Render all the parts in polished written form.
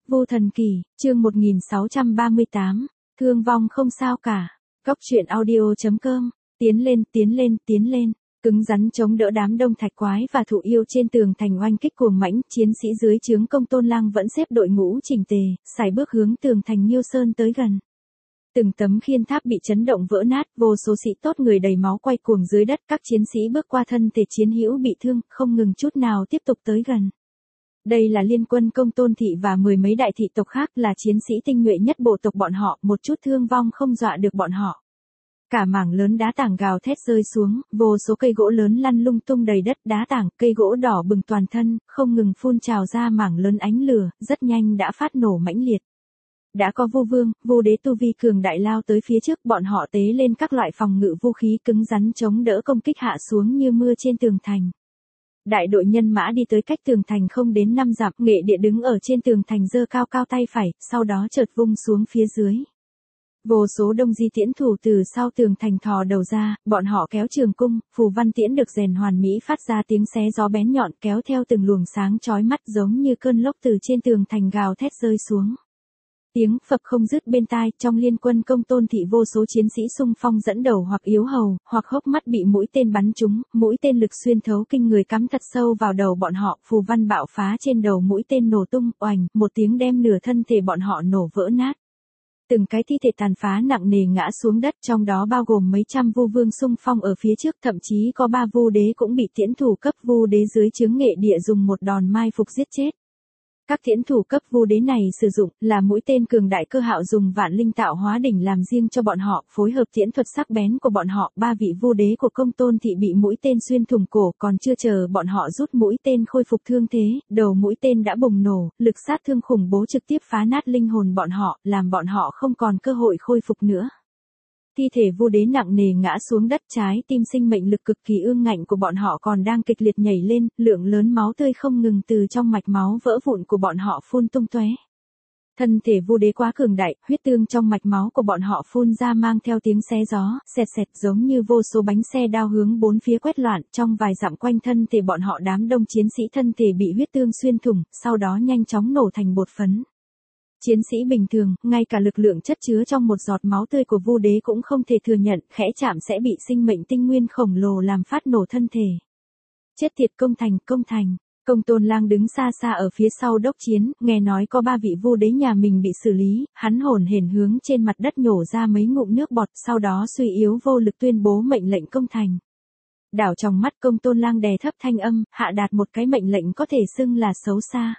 Vô Thần Kỳ, chương 1638, thương vong không sao cả. Góc truyện audio.com, tiến lên, tiến lên, tiến lên. Cứng rắn chống đỡ đám đông thạch quái và thụ yêu trên tường thành oanh kích cuồng mãnh, chiến sĩ dưới trướng Công Tôn Lang vẫn xếp đội ngũ chỉnh tề, sải bước hướng tường thành Nhiêu Sơn tới gần. Từng tấm khiên tháp bị chấn động vỡ nát, vô số sĩ tốt người đầy máu quay cuồng dưới đất, các chiến sĩ bước qua thân thể chiến hữu bị thương, không ngừng chút nào tiếp tục tới gần. Đây là liên quân Công Tôn thị và mười mấy đại thị tộc khác, là chiến sĩ tinh nhuệ nhất bộ tộc bọn họ, một chút thương vong không dọa được bọn họ. Cả mảng lớn đá tảng gào thét rơi xuống, vô số cây gỗ lớn lăn lung tung đầy đất, đá tảng, cây gỗ đỏ bừng toàn thân, không ngừng phun trào ra mảng lớn ánh lửa, rất nhanh đã phát nổ mãnh liệt. Đã có vô vương, vô đế tu vi cường đại lao tới phía trước, bọn họ tế lên các loại phòng ngự vũ khí cứng rắn chống đỡ công kích hạ xuống như mưa trên tường thành. Đại đội nhân mã đi tới cách tường thành không đến 5 dặm, Nghệ Địa đứng ở trên tường thành giơ cao cao tay phải, sau đó chợt vung xuống phía dưới. Vô số đông di tiễn thủ từ sau tường thành thò đầu ra, bọn họ kéo trường cung, phù văn tiễn được rèn hoàn mỹ phát ra tiếng xé gió bén nhọn kéo theo từng luồng sáng chói mắt giống như cơn lốc từ trên tường thành gào thét rơi xuống. Tiếng phập không dứt bên tai, trong liên quân Công Tôn thị vô số chiến sĩ xung phong dẫn đầu hoặc yếu hầu, hoặc hốc mắt bị mũi tên bắn trúng, mũi tên lực xuyên thấu kinh người cắm thật sâu vào đầu bọn họ, phù văn bạo phá trên đầu mũi tên nổ tung, oành, một tiếng đem nửa thân thể bọn họ nổ vỡ nát. Từng cái thi thể tàn phá nặng nề ngã xuống đất, trong đó bao gồm mấy trăm vu vương xung phong ở phía trước, thậm chí có 3 vu đế cũng bị tiễn thủ cấp vu đế dưới trướng Nghệ Địa dùng một đòn mai phục giết chết. Các tiễn thủ cấp vu đế này sử dụng là mũi tên cường đại cơ hạo dùng vạn linh tạo hóa đỉnh làm riêng cho bọn họ, phối hợp tiễn thuật sắc bén của bọn họ, 3 vị vu đế của Công Tôn thị bị mũi tên xuyên thủng cổ, còn chưa chờ bọn họ rút mũi tên khôi phục thương thế, đầu mũi tên đã bùng nổ, lực sát thương khủng bố trực tiếp phá nát linh hồn bọn họ, làm bọn họ không còn cơ hội khôi phục nữa. Thi thể vu đế nặng nề ngã xuống đất, trái tim sinh mệnh lực cực kỳ ương ngạnh của bọn họ còn đang kịch liệt nhảy lên, lượng lớn máu tươi không ngừng từ trong mạch máu vỡ vụn của bọn họ phun tung tóe. Thân thể vu đế quá cường đại, huyết tương trong mạch máu của bọn họ phun ra mang theo tiếng xé gió, xẹt xẹt giống như vô số bánh xe đao hướng bốn phía quét loạn, trong vài dặm quanh thân thể bọn họ đám đông chiến sĩ thân thể bị huyết tương xuyên thủng, sau đó nhanh chóng nổ thành bột phấn. Chiến sĩ bình thường, ngay cả lực lượng chất chứa trong một giọt máu tươi của vu đế cũng không thể thừa nhận, khẽ chạm sẽ bị sinh mệnh tinh nguyên khổng lồ làm phát nổ thân thể. Chết tiệt công thành, công thành. Công Tôn Lang đứng xa xa ở phía sau đốc chiến, nghe nói có 3 vị vu đế nhà mình bị xử lý, hắn hổn hển hướng trên mặt đất nhổ ra mấy ngụm nước bọt, sau đó suy yếu vô lực tuyên bố mệnh lệnh công thành. Đảo trong mắt Công Tôn Lang đè thấp thanh âm, hạ đạt một cái mệnh lệnh có thể xưng là xấu xa.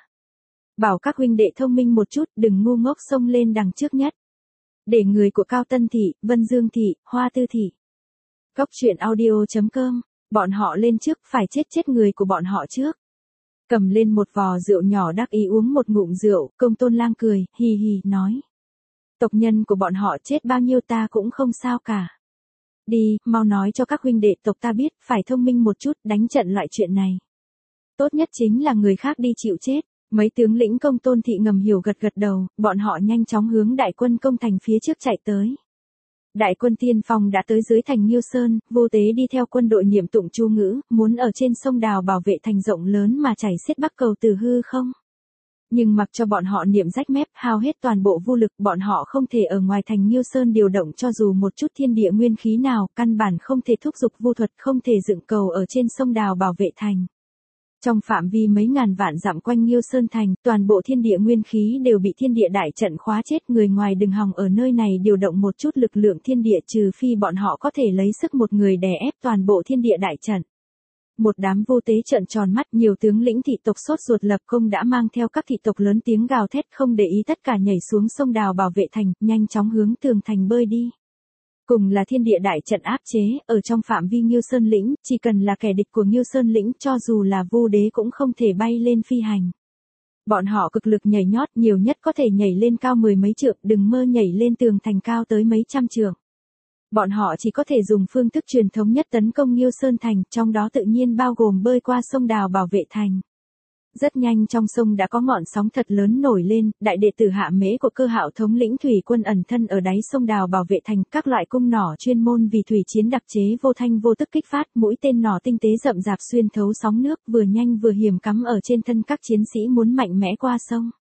Bảo các huynh đệ thông minh một chút, đừng ngu ngốc xông lên đằng trước nhất. Để người của Cao Tân thị, Vân Dương thị, Hoa Tư thị. Góc truyện audio.com, bọn họ lên trước, phải chết người của bọn họ trước. Cầm lên một vò rượu nhỏ đắc ý uống một ngụm rượu, Công Tôn Lang cười, hì hì, nói. Tộc nhân của bọn họ chết bao nhiêu ta cũng không sao cả. Đi, mau nói cho các huynh đệ tộc ta biết, phải thông minh một chút, đánh trận loại chuyện này. Tốt nhất chính là người khác đi chịu chết. Mấy tướng lĩnh Công Tôn thị ngầm hiểu gật gật đầu, bọn họ nhanh chóng hướng đại quân công thành phía trước chạy tới. Đại quân tiên phong đã tới dưới thành Nhiêu Sơn, vô tế đi theo quân đội niệm tụng chú ngữ, muốn ở trên sông đào bảo vệ thành rộng lớn mà chảy xiết bắc cầu từ hư không. Nhưng mặc cho bọn họ niệm rách mép, hao hết toàn bộ vô lực, bọn họ không thể ở ngoài thành Nhiêu Sơn điều động cho dù một chút thiên địa nguyên khí nào, căn bản không thể thúc giục vu thuật, không thể dựng cầu ở trên sông đào bảo vệ thành. Trong phạm vi mấy ngàn vạn dặm quanh Nhiêu Sơn thành, toàn bộ thiên địa nguyên khí đều bị thiên địa đại trận khóa chết, người ngoài đừng hòng ở nơi này điều động một chút lực lượng thiên địa trừ phi bọn họ có thể lấy sức một người đè ép toàn bộ thiên địa đại trận. Một đám vô tế trợn tròn mắt, nhiều tướng lĩnh thị tộc sốt ruột lập công đã mang theo các thị tộc lớn tiếng gào thét không để ý tất cả nhảy xuống sông đào bảo vệ thành, nhanh chóng hướng tường thành bơi đi. Cùng là thiên địa đại trận áp chế, ở trong phạm vi Nhiêu Sơn lĩnh, chỉ cần là kẻ địch của Nhiêu Sơn lĩnh cho dù là vu đế cũng không thể bay lên phi hành. Bọn họ cực lực nhảy nhót, nhiều nhất có thể nhảy lên cao 10 mấy trượng, đừng mơ nhảy lên tường thành cao tới mấy trăm trượng. Bọn họ chỉ có thể dùng phương thức truyền thống nhất tấn công Nhiêu Sơn thành, trong đó tự nhiên bao gồm bơi qua sông đào bảo vệ thành. Rất nhanh trong sông đã có ngọn sóng thật lớn nổi lên, đại đệ tử Hạ Mễ của Cơ Hạo thống lĩnh thủy quân ẩn thân ở đáy sông đào bảo vệ thành, các loại cung nỏ chuyên môn vì thủy chiến đặc chế vô thanh vô tức kích phát, mũi tên nỏ tinh tế rậm rạp xuyên thấu sóng nước, vừa nhanh vừa hiểm cắm ở trên thân các chiến sĩ muốn mạnh mẽ qua sông.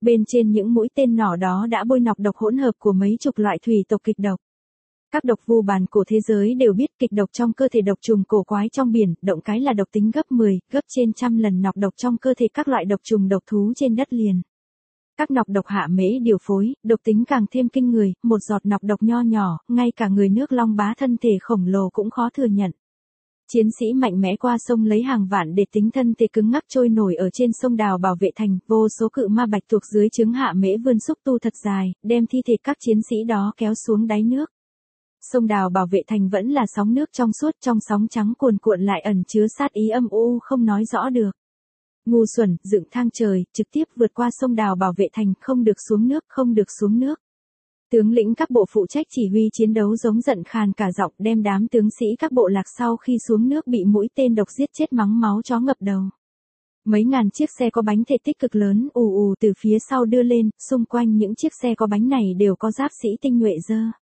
Bên trên những mũi tên nỏ đó đã bôi nọc độc hỗn hợp của mấy chục loại thủy tộc kịch độc. Các độc vu bàn cổ thế giới đều biết kịch độc trong cơ thể độc trùng cổ quái trong biển, động cái là độc tính gấp 10, gấp trên trăm lần nọc độc trong cơ thể các loại độc trùng độc thú trên đất liền. Các nọc độc hạ mễ điều phối, độc tính càng thêm kinh người, một giọt nọc độc nho nhỏ, ngay cả người nước Long Bá thân thể khổng lồ cũng khó thừa nhận. Chiến sĩ mạnh mẽ qua sông lấy hàng vạn để tính thân thể cứng ngắc trôi nổi ở trên sông Đào bảo vệ thành, vô số cự ma bạch tuộc dưới trứng hạ mễ vươn xúc tu thật dài, đem thi thể các chiến sĩ đó kéo xuống đáy nước. Sông Đào bảo vệ thành vẫn là sóng nước trong suốt, trong sóng trắng cuồn cuộn lại ẩn chứa sát ý âm u không nói rõ được. Ngu xuẩn, dựng thang trời, trực tiếp vượt qua sông Đào bảo vệ thành, không được xuống nước, không được xuống nước. Tướng lĩnh các bộ phụ trách chỉ huy chiến đấu giống giận khàn cả giọng, đem đám tướng sĩ các bộ lạc sau khi xuống nước bị mũi tên độc giết chết mắng máu chó ngập đầu. Mấy ngàn chiếc xe có bánh thể tích cực lớn ù ù từ phía sau đưa lên, xung quanh những chiếc xe có bánh này đều có giáp sĩ tinh nhuệ dơ.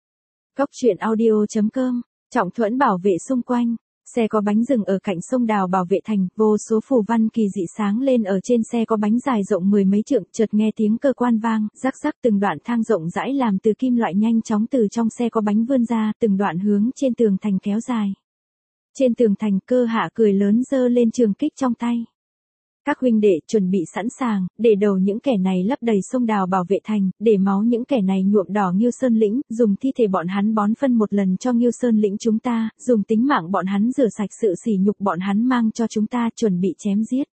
Góc truyện audio.com, Trọng Thuẫn bảo vệ xung quanh. Xe có bánh dừng ở cạnh sông Đào bảo vệ thành, vô số phù văn kỳ dị sáng lên ở trên xe có bánh dài rộng mười mấy trượng, chợt nghe tiếng cơ quan vang, rắc rắc từng đoạn thang rộng rãi làm từ kim loại nhanh chóng từ trong xe có bánh vươn ra, từng đoạn hướng trên tường thành kéo dài. Trên tường thành, Cơ Hạ cười lớn giơ lên trường kích trong tay. Các huynh đệ chuẩn bị sẵn sàng, để đầu những kẻ này lấp đầy sông Đào bảo vệ thành, để máu những kẻ này nhuộm đỏ Ngưu Sơn lĩnh, dùng thi thể bọn hắn bón phân một lần cho Ngưu Sơn lĩnh chúng ta, dùng tính mạng bọn hắn rửa sạch sự sỉ nhục bọn hắn mang cho chúng ta, chuẩn bị chém giết.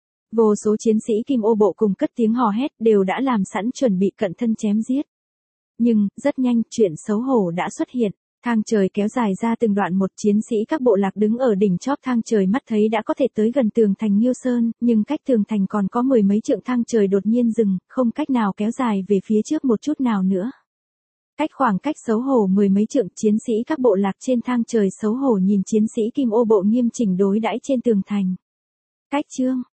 Vô số chiến sĩ Kim Ô bộ cùng cất tiếng hò hét, đều đã làm sẵn chuẩn bị cận thân chém giết. Nhưng, rất nhanh, chuyện xấu hổ đã xuất hiện. Thang trời kéo dài ra từng đoạn, một chiến sĩ các bộ lạc đứng ở đỉnh chóp thang trời mắt thấy đã có thể tới gần tường thành Ngưu Sơn, nhưng cách tường thành còn có mười mấy trượng, thang trời đột nhiên dừng, không cách nào kéo dài về phía trước một chút nào nữa. Khoảng cách xấu hổ mười mấy trượng, chiến sĩ các bộ lạc trên thang trời xấu hổ nhìn chiến sĩ Kim Ô bộ nghiêm chỉnh đối đãi trên tường thành. Chương